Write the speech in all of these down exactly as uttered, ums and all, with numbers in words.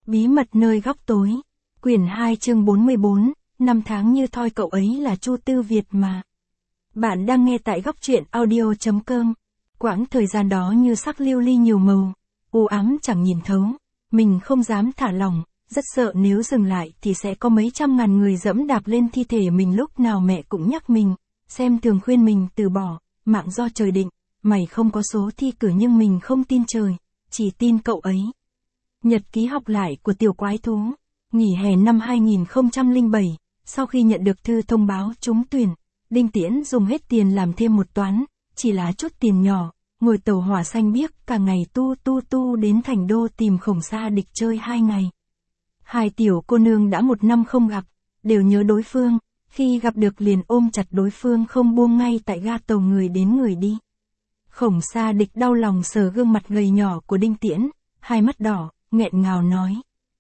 Bí mật nơi góc tối. Quyển hai chương bốn mươi bốn, năm tháng như thoi, cậu ấy là Chu Tư Việt mà. Bạn đang nghe tại góc truyện audio chấm com. Quãng thời gian đó như sắc lưu ly nhiều màu, u ám chẳng nhìn thấu. Mình không dám thả lỏng, rất sợ nếu dừng lại thì sẽ có mấy trăm ngàn người dẫm đạp lên thi thể mình. Lúc nào mẹ cũng nhắc mình, xem thường khuyên mình từ bỏ, mạng do trời định, mày không có số thi cử, nhưng mình không tin trời, chỉ tin cậu ấy. Nhật ký học lại của tiểu quái thú. Nghỉ hè năm hai nghìn không trăm lẻ bảy, sau khi nhận được thư thông báo trúng tuyển, Đinh Tiễn dùng hết tiền làm thêm một toán, chỉ là chút tiền nhỏ, ngồi tàu hỏa xanh biếc cả ngày tu tu tu đến Thành Đô tìm Khổng Sa Địch chơi hai ngày. Hai tiểu cô nương đã một năm không gặp, đều nhớ đối phương, khi gặp được liền ôm chặt đối phương không buông ngay tại ga tàu, người đến người đi. Khổng Sa Địch đau lòng sờ gương mặt gầy nhỏ của Đinh Tiễn, hai mắt đỏ, nghẹn ngào nói.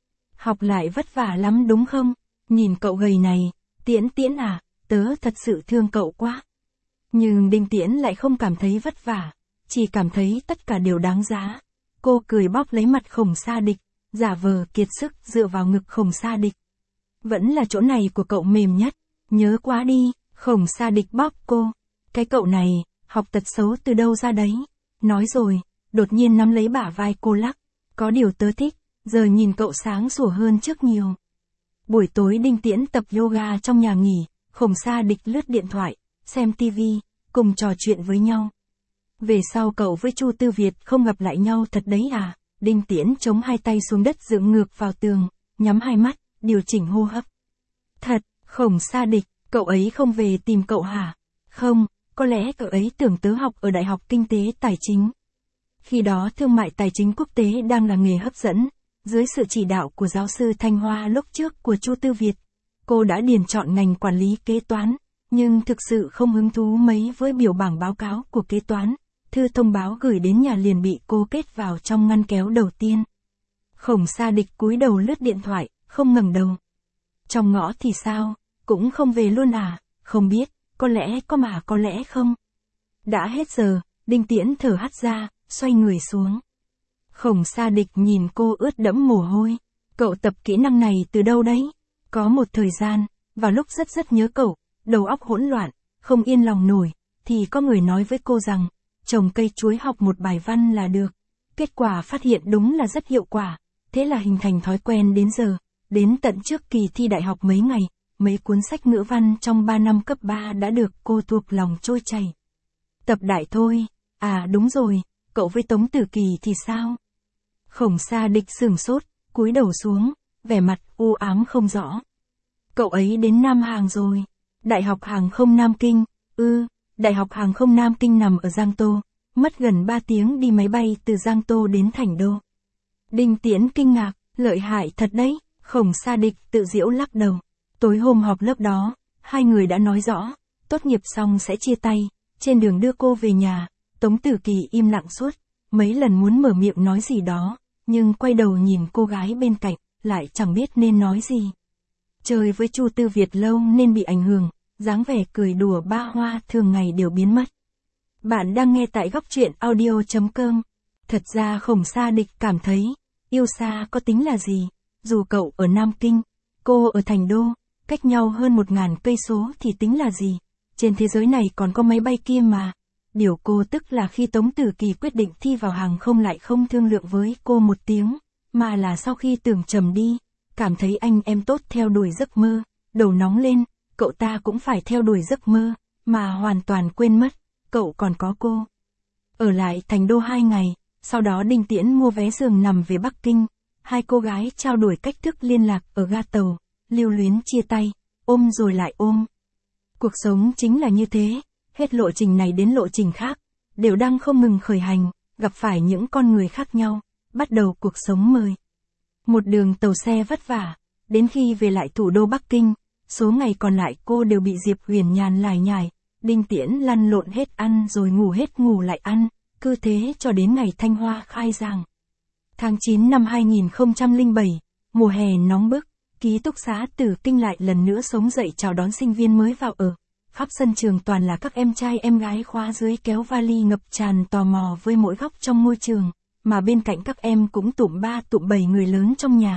Học lại vất vả lắm đúng không? Nhìn cậu gầy này, Tiễn Tiễn à, tớ thật sự thương cậu quá. Nhưng Đinh Tiễn lại không cảm thấy vất vả, chỉ cảm thấy tất cả đều đáng giá. Cô cười bóp lấy mặt Khổng Sa Địch, giả vờ kiệt sức dựa vào ngực Khổng Sa Địch. Vẫn là chỗ này của cậu mềm nhất, nhớ quá đi. Khổng Sa Địch bóp cô. Cái cậu này, học tật xấu từ đâu ra đấy? Nói rồi, đột nhiên nắm lấy bả vai cô lắc. Có điều tớ thích, giờ nhìn cậu sáng sủa hơn trước nhiều. Buổi tối Đinh Tiễn tập yoga trong nhà nghỉ, Khổng Sa Địch lướt điện thoại, xem tivi, cùng trò chuyện với nhau. Về sau cậu với Chu Tư Việt không gặp lại nhau thật đấy à? Đinh Tiễn chống hai tay xuống đất dựng ngược vào tường, nhắm hai mắt, điều chỉnh hô hấp. Thật, Khổng Sa Địch, cậu ấy không về tìm cậu hả? Không, có lẽ cậu ấy tưởng tớ học ở Đại học Kinh tế Tài chính. Khi đó thương mại tài chính quốc tế đang là nghề hấp dẫn, dưới sự chỉ đạo của giáo sư Thanh Hoa lúc trước của Chu Tư Việt, cô đã điền chọn ngành quản lý kế toán, nhưng thực sự không hứng thú mấy với biểu bảng báo cáo của kế toán. Thư thông báo gửi đến nhà liền bị cô kết vào trong ngăn kéo đầu tiên. Khổng Sa Địch cúi đầu lướt điện thoại, không ngẩng đầu. Trong ngõ thì sao, cũng không về luôn à? Không biết, có lẽ có mà có lẽ không. Đã hết giờ, Đinh Tiễn thở hắt ra, xoay người xuống. Khổng Sa Địch nhìn cô ướt đẫm mồ hôi. Cậu tập kỹ năng này từ đâu đấy? Có một thời gian, vào lúc rất rất nhớ cậu, đầu óc hỗn loạn, không yên lòng nổi, thì có người nói với cô rằng, trồng cây chuối học một bài văn là được. Kết quả phát hiện đúng là rất hiệu quả, thế là hình thành thói quen đến giờ. Đến tận trước kỳ thi đại học mấy ngày, mấy cuốn sách ngữ văn trong ba năm cấp ba đã được cô thuộc lòng trôi chảy. Tập đại thôi, à đúng rồi, cậu với Tống Tử Kỳ thì sao? Khổng Sa Địch sửng sốt, cúi đầu xuống, vẻ mặt u ám không rõ. Cậu ấy đến Nam Hàng rồi. Đại học Hàng không Nam Kinh, ư, ừ, Đại học Hàng không Nam Kinh nằm ở Giang Tô, mất gần ba tiếng đi máy bay từ Giang Tô đến Thành Đô. Đinh Tiễn kinh ngạc, lợi hại thật đấy. Khổng Sa Địch tự giễu lắc đầu. Tối hôm họp lớp đó, hai người đã nói rõ, tốt nghiệp xong sẽ chia tay. Trên đường đưa cô về nhà, Tống Tử Kỳ im lặng suốt, mấy lần muốn mở miệng nói gì đó, nhưng quay đầu nhìn cô gái bên cạnh, lại chẳng biết nên nói gì. Chơi với Chu Tư Việt lâu nên bị ảnh hưởng, dáng vẻ cười đùa ba hoa thường ngày đều biến mất. Bạn đang nghe tại góc truyện audio chấm com. Thật ra Khổng Sa Địch cảm thấy, yêu xa có tính là gì, dù cậu ở Nam Kinh, cô ở Thành Đô, cách nhau hơn một ngàn cây số thì tính là gì, trên thế giới này còn có máy bay kia mà. Điều cô tức là khi Tống Tử Kỳ quyết định thi vào hàng không lại không thương lượng với cô một tiếng, mà là sau khi tưởng trầm đi, cảm thấy anh em tốt theo đuổi giấc mơ, đầu nóng lên, cậu ta cũng phải theo đuổi giấc mơ, mà hoàn toàn quên mất, cậu còn có cô. Ở lại Thành Đô hai ngày, sau đó Đinh Tiễn mua vé giường nằm về Bắc Kinh, hai cô gái trao đổi cách thức liên lạc ở ga tàu, lưu luyến chia tay, ôm rồi lại ôm. Cuộc sống chính là như thế, hết lộ trình này đến lộ trình khác, đều đang không ngừng khởi hành, gặp phải những con người khác nhau, bắt đầu cuộc sống mới. Một đường tàu xe vất vả, đến khi về lại thủ đô Bắc Kinh, số ngày còn lại cô đều bị Diệp Huyền nhàn lải nhải, Đinh Tiễn lăn lộn hết ăn rồi ngủ hết ngủ lại ăn, cứ thế cho đến ngày Thanh Hoa khai giảng. Tháng chín năm hai nghìn không trăm lẻ bảy, mùa hè nóng bức, ký túc xá Tử Kinh lại lần nữa sống dậy chào đón sinh viên mới vào ở. Khắp sân trường toàn là các em trai em gái khóa dưới kéo vali ngập tràn tò mò với mỗi góc trong ngôi trường, mà bên cạnh các em cũng tụm ba tụm bảy người lớn trong nhà,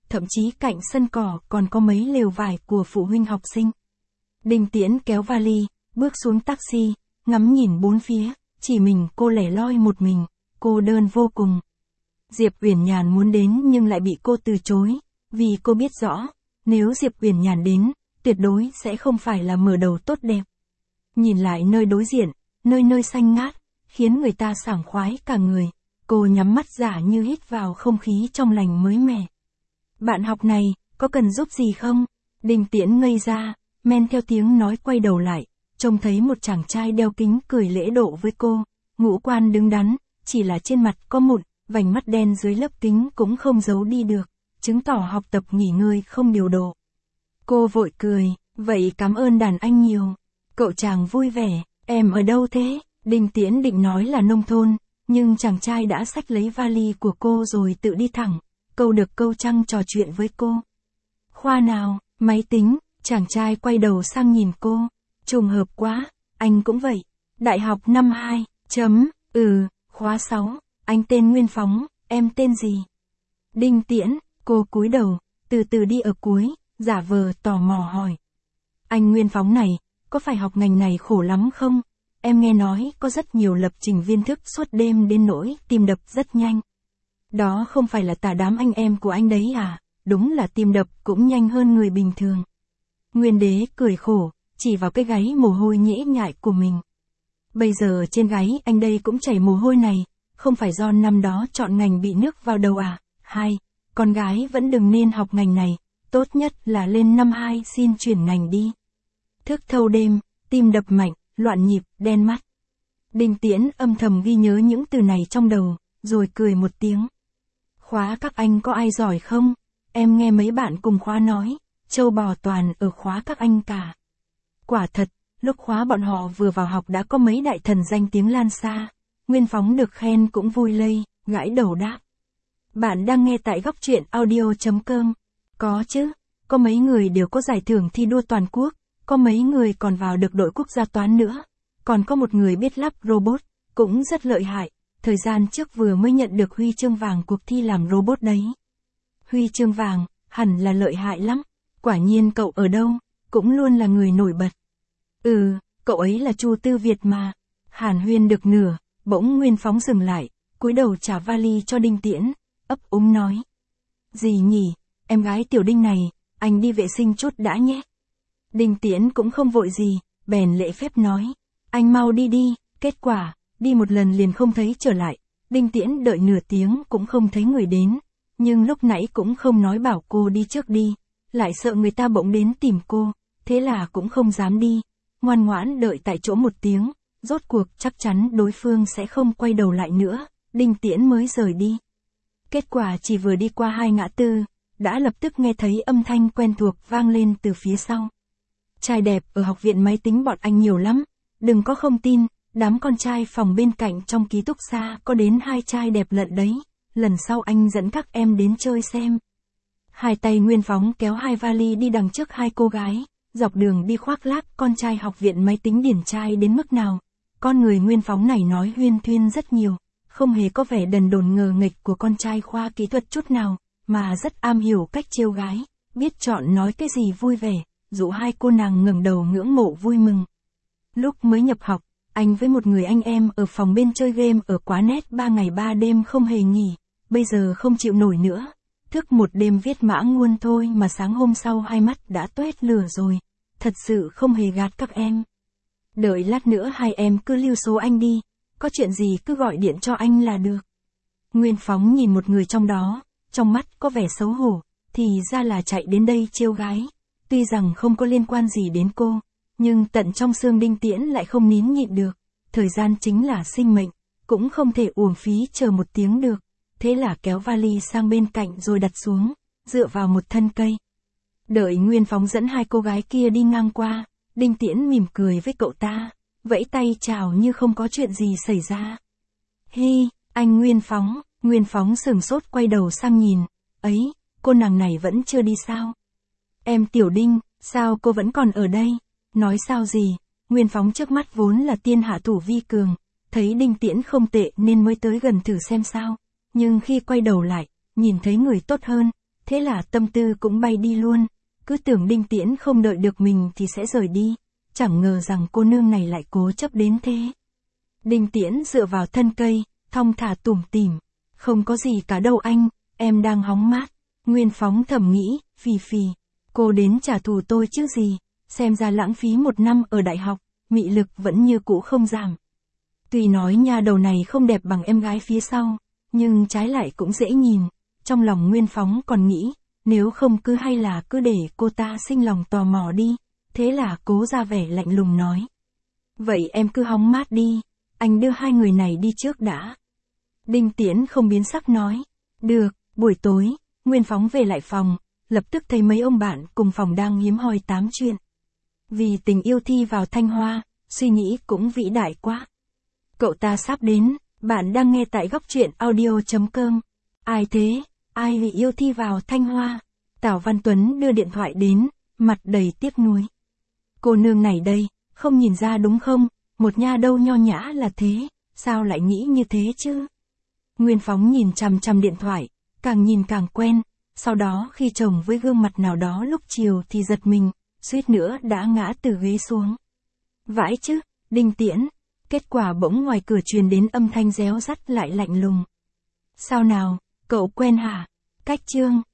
thậm chí cạnh sân cỏ còn có mấy lều vải của phụ huynh học sinh. Đinh Tiễn kéo vali, bước xuống taxi, ngắm nhìn bốn phía, chỉ mình cô lẻ loi một mình, cô đơn vô cùng. Diệp Uyển Nhàn muốn đến nhưng lại bị cô từ chối, vì cô biết rõ, nếu Diệp Uyển Nhàn đến, tuyệt đối sẽ không phải là mở đầu tốt đẹp. Nhìn lại nơi đối diện, nơi nơi xanh ngát, khiến người ta sảng khoái cả người, cô nhắm mắt giả như hít vào không khí trong lành mới mẻ. Bạn học này, có cần giúp gì không? Đinh Tiễn ngây ra, men theo tiếng nói quay đầu lại, trông thấy một chàng trai đeo kính cười lễ độ với cô, ngũ quan đứng đắn, chỉ là trên mặt có mụn, vành mắt đen dưới lớp kính cũng không giấu đi được, chứng tỏ học tập nghỉ ngơi không điều độ. Cô vội cười, vậy cảm ơn đàn anh nhiều. Cậu chàng vui vẻ, em ở đâu thế? Đinh Tiễn định nói là nông thôn, nhưng chàng trai đã xách lấy vali của cô rồi tự đi thẳng, câu được câu trăng trò chuyện với cô. Khoa nào, máy tính, chàng trai quay đầu sang nhìn cô, trùng hợp quá, anh cũng vậy. Đại học năm hai, chấm, ừ, khóa sáu, anh tên Nguyên Phóng, em tên gì? Đinh Tiễn, cô cúi đầu, từ từ đi ở cuối, giả vờ tò mò hỏi. Anh Nguyên Phóng này, có phải học ngành này khổ lắm không? Em nghe nói có rất nhiều lập trình viên thức suốt đêm đến nỗi tim đập rất nhanh. Đó không phải là tà đám anh em của anh đấy à? Đúng là tim đập cũng nhanh hơn người bình thường. Nguyên Đế cười khổ, chỉ vào cái gáy mồ hôi nhễ nhại của mình. Bây giờ trên gáy anh đây cũng chảy mồ hôi này, không phải do năm đó chọn ngành bị nước vào đầu à? Hai, con gái vẫn đừng nên học ngành này, tốt nhất là lên năm hai xin chuyển ngành đi. Thức thâu đêm, tim đập mạnh, loạn nhịp, đen mắt. Đinh Tiễn âm thầm ghi nhớ những từ này trong đầu, rồi cười một tiếng. Khóa các anh có ai giỏi không? Em nghe mấy bạn cùng khóa nói, châu bò toàn ở khóa các anh cả. Quả thật, lúc khóa bọn họ vừa vào học đã có mấy đại thần danh tiếng lan xa. Nguyên Phóng được khen cũng vui lây, gãi đầu đáp. Bạn đang nghe tại góc truyện audio chấm com. Có chứ, có mấy người đều có giải thưởng thi đua toàn quốc, có mấy người còn vào được đội quốc gia toán nữa, còn có một người biết lắp robot, cũng rất lợi hại, thời gian trước vừa mới nhận được huy chương vàng cuộc thi làm robot đấy. Huy chương vàng, hẳn là lợi hại lắm, quả nhiên cậu ở đâu, cũng luôn là người nổi bật. Ừ, cậu ấy là Chu Tư Việt mà. Hàn huyên được nửa, bỗng Nguyên Phóng dừng lại, cúi đầu trả vali cho Đinh Tiễn, ấp úng nói. Gì nhỉ, em gái tiểu Đinh này, anh đi vệ sinh chút đã nhé. Đinh Tiễn cũng không vội gì, bèn lễ phép nói. Anh mau đi đi, kết quả, đi một lần liền không thấy trở lại. Đinh Tiễn đợi nửa tiếng cũng không thấy người đến, nhưng lúc nãy cũng không nói bảo cô đi trước đi, lại sợ người ta bỗng đến tìm cô, thế là cũng không dám đi, ngoan ngoãn đợi tại chỗ một tiếng, rốt cuộc chắc chắn đối phương sẽ không quay đầu lại nữa, Đinh Tiễn mới rời đi. Kết quả chỉ vừa đi qua hai ngã tư, đã lập tức nghe thấy âm thanh quen thuộc vang lên từ phía sau. Trai đẹp ở học viện máy tính bọn anh nhiều lắm, đừng có không tin, đám con trai phòng bên cạnh trong ký túc xá có đến hai trai đẹp lận đấy, lần sau anh dẫn các em đến chơi xem. Hai tay Nguyên Phóng kéo hai vali đi đằng trước hai cô gái, dọc đường đi khoác lác con trai học viện máy tính điển trai đến mức nào. Con người Nguyên Phóng này nói huyên thuyên rất nhiều, không hề có vẻ đần đồn ngờ nghịch của con trai khoa kỹ thuật chút nào, mà rất am hiểu cách trêu gái, biết chọn nói cái gì vui vẻ, dụ hai cô nàng ngẩng đầu ngưỡng mộ vui mừng. Lúc mới nhập học, anh với một người anh em ở phòng bên chơi game ở quá nét ba ngày ba đêm không hề nghỉ, bây giờ không chịu nổi nữa. Thức một đêm viết mã nguồn thôi mà sáng hôm sau hai mắt đã toét lửa rồi, thật sự không hề gạt các em. Đợi lát nữa hai em cứ lưu số anh đi, có chuyện gì cứ gọi điện cho anh là được. Nguyên Phóng nhìn một người trong đó, trong mắt có vẻ xấu hổ, thì ra là chạy đến đây trêu gái. Tuy rằng không có liên quan gì đến cô, nhưng tận trong xương Đinh Tiễn lại không nín nhịn được. Thời gian chính là sinh mệnh, cũng không thể uổng phí chờ một tiếng được. Thế là kéo vali sang bên cạnh rồi đặt xuống, dựa vào một thân cây. Đợi Nguyên Phóng dẫn hai cô gái kia đi ngang qua, Đinh Tiễn mỉm cười với cậu ta, vẫy tay chào như không có chuyện gì xảy ra. Hi, anh Nguyên Phóng, Nguyên Phóng sửng sốt quay đầu sang nhìn, ấy, cô nàng này vẫn chưa đi sao? Em Tiểu Đinh, sao cô vẫn còn ở đây? Nói sao gì? Nguyên Phóng trước mắt vốn là tiên hạ thủ vi cường, thấy Đinh Tiễn không tệ nên mới tới gần thử xem sao. Nhưng khi quay đầu lại, nhìn thấy người tốt hơn, thế là tâm tư cũng bay đi luôn, cứ tưởng Đinh Tiễn không đợi được mình thì sẽ rời đi, chẳng ngờ rằng cô nương này lại cố chấp đến thế. Đinh Tiễn dựa vào thân cây, thong thả tủm tỉm, không có gì cả đâu anh, em đang hóng mát. Nguyên Phóng thầm nghĩ, phì phì, cô đến trả thù tôi chứ gì, xem ra lãng phí một năm ở đại học, mị lực vẫn như cũ không giảm. Tuy nói nha đầu này không đẹp bằng em gái phía sau, nhưng trái lại cũng dễ nhìn, trong lòng Nguyên Phóng còn nghĩ, nếu không cứ hay là cứ để cô ta sinh lòng tò mò đi, thế là cố ra vẻ lạnh lùng nói. Vậy em cứ hóng mát đi, anh đưa hai người này đi trước đã. Đinh Tiễn không biến sắc nói, được. Buổi tối, Nguyên Phóng về lại phòng, lập tức thấy mấy ông bạn cùng phòng đang hiếm hoi tám chuyện. Vì tình yêu thi vào Thanh Hoa, suy nghĩ cũng vĩ đại quá. Cậu ta sắp đến, bạn đang nghe tại góc truyện audio chấm com. Ai thế, ai vì yêu thi vào Thanh Hoa? Tào Văn Tuấn đưa điện thoại đến, mặt đầy tiếc nuối. Cô nương này đây, không nhìn ra đúng không, một nha đâu nho nhã là thế, sao lại nghĩ như thế chứ? Nguyên Phóng nhìn chằm chằm điện thoại, càng nhìn càng quen, sau đó khi chồng với gương mặt nào đó lúc chiều thì giật mình, suýt nữa đã ngã từ ghế xuống. Vãi chứ, Đinh Tiễn, kết quả bỗng ngoài cửa truyền đến âm thanh réo rắt lại lạnh lùng. Sao nào, cậu quen hả? Cách Trương,